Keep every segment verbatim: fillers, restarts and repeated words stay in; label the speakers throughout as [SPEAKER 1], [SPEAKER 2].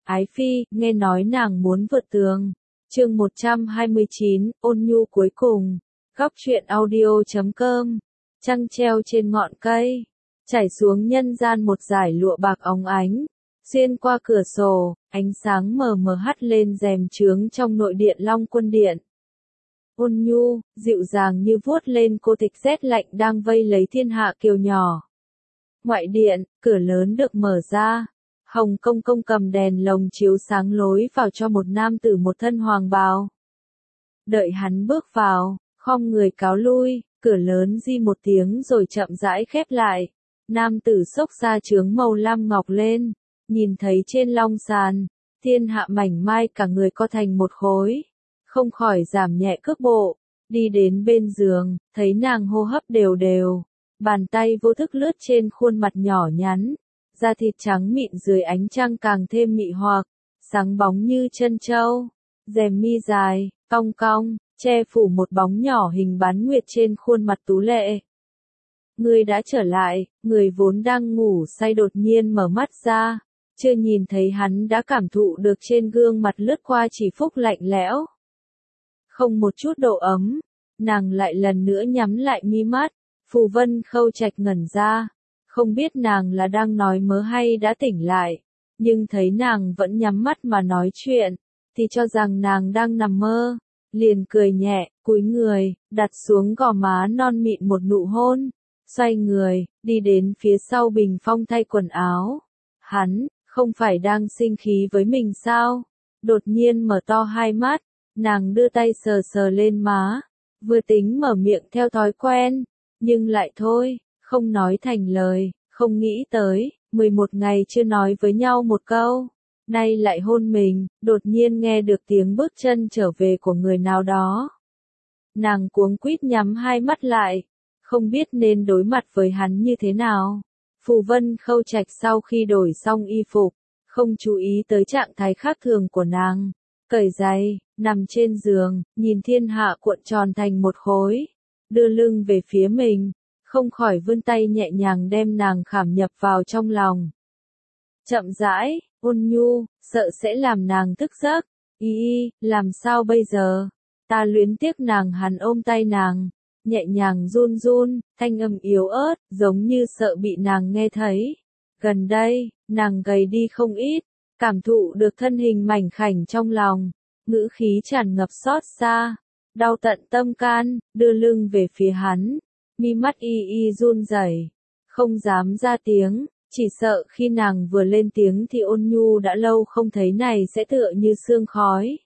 [SPEAKER 1] Ái Phi, nghe nói nàng muốn vượt tường. Chương một trăm hai mươi chín, ôn nhu cuối cùng. Góc truyện audio chấm com. Trăng treo trên ngọn cây, chảy xuống nhân gian một dải lụa bạc óng ánh, xuyên qua cửa sổ, ánh sáng mờ mờ hắt lên rèm chướng trong nội điện Long Quân Điện. Ôn nhu, dịu dàng như vuốt lên cô tịch rét lạnh đang vây lấy thiên hạ kiều nhỏ. Ngoại điện, cửa lớn được mở ra. Hồng Công Công cầm đèn lồng chiếu sáng lối vào cho một nam tử một thân hoàng bào. Đợi hắn bước vào, khom người cáo lui, cửa lớn di một tiếng rồi chậm rãi khép lại. Nam tử xốc ra chướng màu lam ngọc lên, nhìn thấy trên long sàn, thiên hạ mảnh mai cả người co thành một khối. Không khỏi giảm nhẹ cước bộ, đi đến bên giường, thấy nàng hô hấp đều đều. Bàn tay vô thức lướt trên khuôn mặt nhỏ nhắn. Da thịt trắng mịn dưới ánh trăng càng thêm mị hoặc, sáng bóng như chân trâu, rèm mi dài, cong cong, che phủ một bóng nhỏ hình bán nguyệt trên khuôn mặt tú lệ. Ngươi đã trở lại, người vốn đang ngủ say đột nhiên mở mắt ra, chưa nhìn thấy hắn đã cảm thụ được trên gương mặt lướt qua chỉ phúc lạnh lẽo. Không một chút độ ấm, nàng lại lần nữa nhắm lại mi mắt, Phù Vân Khâu Trạch ngẩn ra. Không biết nàng là đang nói mớ hay đã tỉnh lại, nhưng thấy nàng vẫn nhắm mắt mà nói chuyện, thì cho rằng nàng đang nằm mơ, liền cười nhẹ, cúi người, đặt xuống gò má non mịn một nụ hôn, xoay người, đi đến phía sau bình phong thay quần áo. Hắn, không phải đang sinh khí với mình sao? Đột nhiên mở to hai mắt, nàng đưa tay sờ sờ lên má, vừa tính mở miệng theo thói quen, nhưng lại thôi. Không nói thành lời, không nghĩ tới, mười một ngày chưa nói với nhau một câu, nay lại hôn mình, đột nhiên nghe được tiếng bước chân trở về của người nào đó. Nàng cuống quýt nhắm hai mắt lại, không biết nên đối mặt với hắn như thế nào. Phù Vân Khâu Trạch sau khi đổi xong y phục, không chú ý tới trạng thái khác thường của nàng, cởi giày, nằm trên giường, nhìn thiên hạ cuộn tròn thành một khối, đưa lưng về phía mình. Không khỏi vươn tay nhẹ nhàng đem nàng khảm nhập vào trong lòng. Chậm rãi, ôn nhu, sợ sẽ làm nàng thức giấc. Y y, làm sao bây giờ? Ta luyến tiếc nàng. Hắn ôm tay nàng, nhẹ nhàng run run, thanh âm yếu ớt, giống như sợ bị nàng nghe thấy. Gần đây, nàng gầy đi không ít, cảm thụ được thân hình mảnh khảnh trong lòng, ngữ khí tràn ngập xót xa, đau tận tâm can, đưa lưng về phía hắn. Mi mắt y y run rẩy, không dám ra tiếng, chỉ sợ khi nàng vừa lên tiếng thì ôn nhu đã lâu không thấy này sẽ tựa như sương khói.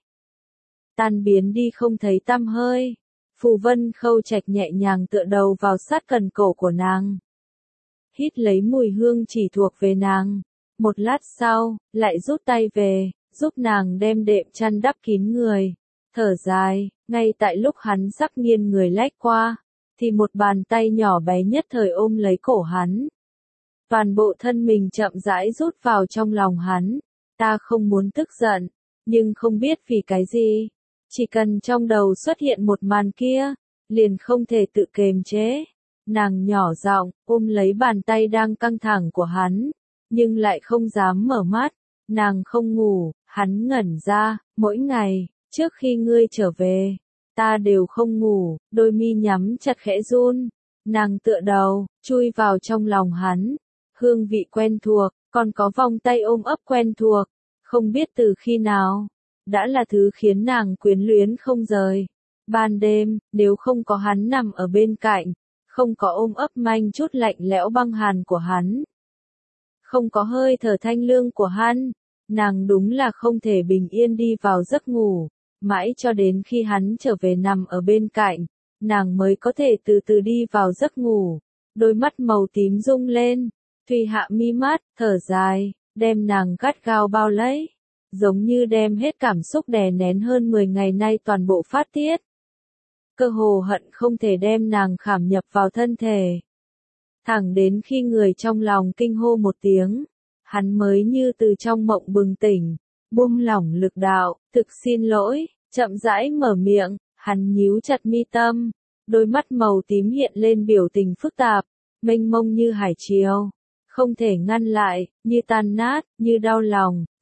[SPEAKER 1] Tan biến đi không thấy tăm hơi. Phù Vân Khâu Trạch nhẹ nhàng tựa đầu vào sát cần cổ của nàng. Hít lấy mùi hương chỉ thuộc về nàng. Một lát sau, lại rút tay về, giúp nàng đem đệm chăn đắp kín người. Thở dài, ngay tại lúc hắn sắc nghiêng người lách qua, thì một bàn tay nhỏ bé nhất thời ôm lấy cổ hắn. Toàn bộ thân mình chậm rãi rút vào trong lòng hắn. Ta không muốn tức giận, nhưng không biết vì cái gì. Chỉ cần trong đầu xuất hiện một màn kia, liền không thể tự kềm chế. Nàng nhỏ giọng, ôm lấy bàn tay đang căng thẳng của hắn, nhưng lại không dám mở mắt. Nàng không ngủ, hắn ngẩn ra, mỗi ngày, trước khi ngươi trở về. Ta đều không ngủ, đôi mi nhắm chặt khẽ run. Nàng tựa đầu, chui vào trong lòng hắn. Hương vị quen thuộc, còn có vòng tay ôm ấp quen thuộc. Không biết từ khi nào, đã là thứ khiến nàng quyến luyến không rời. Ban đêm, nếu không có hắn nằm ở bên cạnh, không có ôm ấp manh chút lạnh lẽo băng hàn của hắn, không có hơi thở thanh lương của hắn, nàng đúng là không thể bình yên đi vào giấc ngủ. Mãi cho đến khi hắn trở về nằm ở bên cạnh, nàng mới có thể từ từ đi vào giấc ngủ. Đôi mắt màu tím rung lên, Thùy hạ mi mắt, thở dài, đem nàng gắt gao bao lấy, giống như đem hết cảm xúc đè nén hơn mười ngày nay toàn bộ phát tiết. Cơ hồ hận không thể đem nàng khảm nhập vào thân thể. Thẳng đến khi người trong lòng kinh hô một tiếng, hắn mới như từ trong mộng bừng tỉnh. Buông lỏng lực đạo, thực xin lỗi, chậm rãi mở miệng, hắn nhíu chặt mi tâm, đôi mắt màu tím hiện lên biểu tình phức tạp, mênh mông như hải triều, không thể ngăn lại, như tan nát, như đau lòng,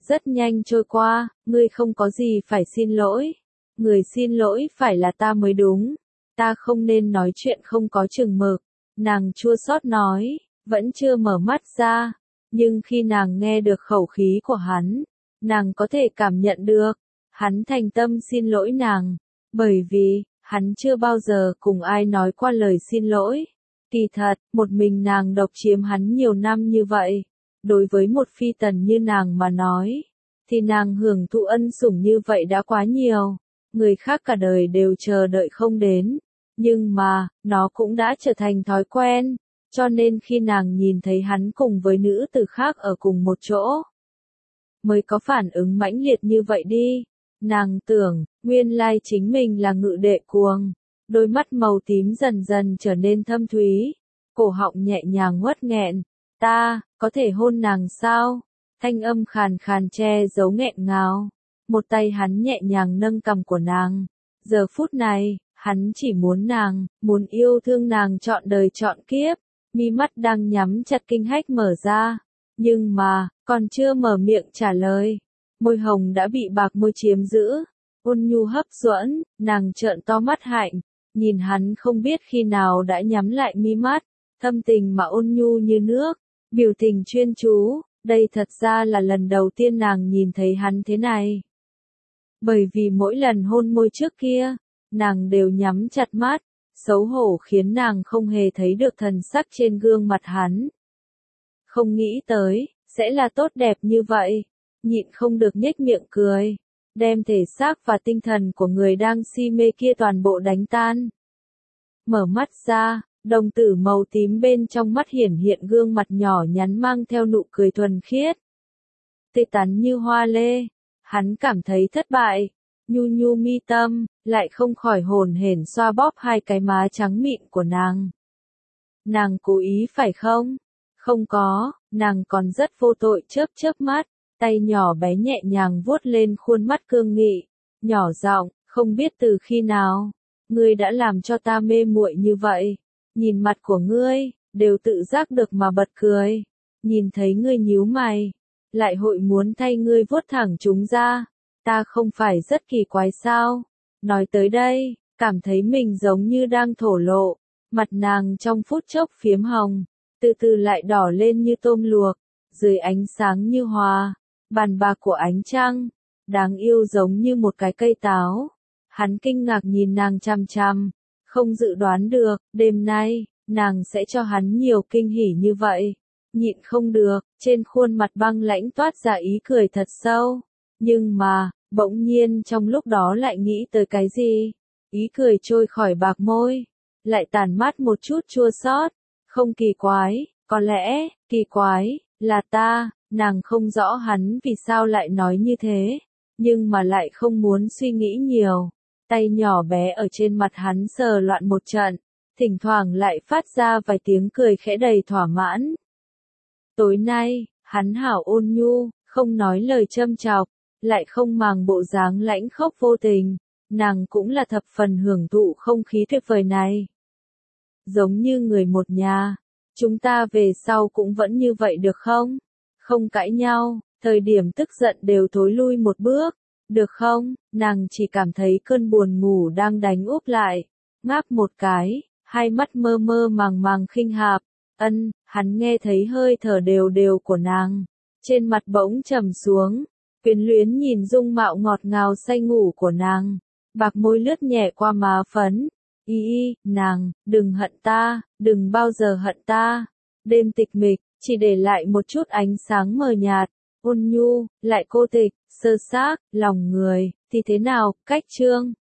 [SPEAKER 1] rất nhanh trôi qua, ngươi không có gì phải xin lỗi. Người xin lỗi phải là ta mới đúng. Ta không nên nói chuyện không có chừng mực. Nàng chua xót nói, vẫn chưa mở mắt ra. Nhưng khi nàng nghe được khẩu khí của hắn, nàng có thể cảm nhận được. Hắn thành tâm xin lỗi nàng. Bởi vì, hắn chưa bao giờ cùng ai nói qua lời xin lỗi. Kỳ thật, một mình nàng độc chiếm hắn nhiều năm như vậy. Đối với một phi tần như nàng mà nói, thì nàng hưởng thụ ân sủng như vậy đã quá nhiều. Người khác cả đời đều chờ đợi không đến. Nhưng mà, nó cũng đã trở thành thói quen. Cho nên khi nàng nhìn thấy hắn cùng với nữ tử khác ở cùng một chỗ, mới có phản ứng mãnh liệt như vậy đi. Nàng tưởng, nguyên lai chính mình là ngự đệ cuồng. Đôi mắt màu tím dần dần trở nên thâm thúy. Cổ họng nhẹ nhàng uất nghẹn. Ta, có thể hôn nàng sao? Thanh âm khàn khàn che giấu nghẹn ngào. Một tay hắn nhẹ nhàng nâng cằm của nàng. Giờ phút này, hắn chỉ muốn nàng, muốn yêu thương nàng trọn đời trọn kiếp. Mi mắt đang nhắm chặt kinh hách mở ra. Nhưng mà, còn chưa mở miệng trả lời. Môi hồng đã bị bạc môi chiếm giữ. Ôn nhu hấp dẫn, nàng trợn to mắt hạnh. Nhìn hắn không biết khi nào đã nhắm lại mi mắt. Thâm tình mà ôn nhu như nước. Biểu tình chuyên chú. Đây thật ra là lần đầu tiên nàng nhìn thấy hắn thế này. Bởi vì mỗi lần hôn môi trước kia, nàng đều nhắm chặt mắt. Xấu hổ khiến nàng không hề thấy được thần sắc trên gương mặt hắn. Không nghĩ tới, sẽ là tốt đẹp như vậy. Nhịn không được nhếch miệng cười. Đem thể xác và tinh thần của người đang si mê kia toàn bộ đánh tan. Mở mắt ra, đồng tử màu tím bên trong mắt hiển hiện gương mặt nhỏ nhắn mang theo nụ cười thuần khiết. Tươi tắn như hoa lê. Hắn cảm thấy thất bại. Nhu nhu mi tâm, lại không khỏi hồn hển xoa bóp hai cái má trắng mịn của nàng. Nàng cố ý phải không? Không có, nàng còn rất vô tội chớp chớp mắt, tay nhỏ bé nhẹ nhàng vuốt lên khuôn mắt cương nghị, nhỏ giọng, không biết từ khi nào, ngươi đã làm cho ta mê muội như vậy. Nhìn mặt của ngươi, đều tự giác được mà bật cười. Nhìn thấy ngươi nhíu mày, lại hội muốn thay ngươi vuốt thẳng chúng ra. Ta không phải rất kỳ quái sao? Nói tới đây, cảm thấy mình giống như đang thổ lộ. Mặt nàng trong phút chốc phiếm hồng, từ từ lại đỏ lên như tôm luộc, dưới ánh sáng như hoa, bàn bạc của ánh trăng, đáng yêu giống như một cái cây táo. Hắn kinh ngạc nhìn nàng chằm chằm, không dự đoán được, đêm nay, nàng sẽ cho hắn nhiều kinh hỉ như vậy. Nhịn không được, trên khuôn mặt băng lãnh toát ra ý cười thật sâu. Nhưng mà, bỗng nhiên trong lúc đó lại nghĩ tới cái gì? Ý cười trôi khỏi bạc môi, lại tàn mát một chút chua xót. Không kỳ quái, có lẽ, kỳ quái, là ta. Nàng không rõ hắn vì sao lại nói như thế, nhưng mà lại không muốn suy nghĩ nhiều. Tay nhỏ bé ở trên mặt hắn sờ loạn một trận, thỉnh thoảng lại phát ra vài tiếng cười khẽ đầy thỏa mãn. Tối nay, hắn hảo ôn nhu, không nói lời châm chọc, lại không màng bộ dáng lãnh khốc vô tình, nàng cũng là thập phần hưởng thụ không khí tuyệt vời này. Giống như người một nhà, chúng ta về sau cũng vẫn như vậy được không? Không cãi nhau, thời điểm tức giận đều thối lui một bước, được không? Nàng chỉ cảm thấy cơn buồn ngủ đang đánh úp lại, ngáp một cái, hai mắt mơ mơ màng màng khinh hạp. Ân, hắn nghe thấy hơi thở đều đều của nàng, trên mặt bỗng trầm xuống, quyến luyến nhìn dung mạo ngọt ngào say ngủ của nàng, bạc môi lướt nhẹ qua má phấn. Y y, nàng, đừng hận ta, đừng bao giờ hận ta. Đêm tịch mịch, chỉ để lại một chút ánh sáng mờ nhạt, ôn nhu, lại cô tịch, sơ xác, lòng người, thì thế nào, cách chương.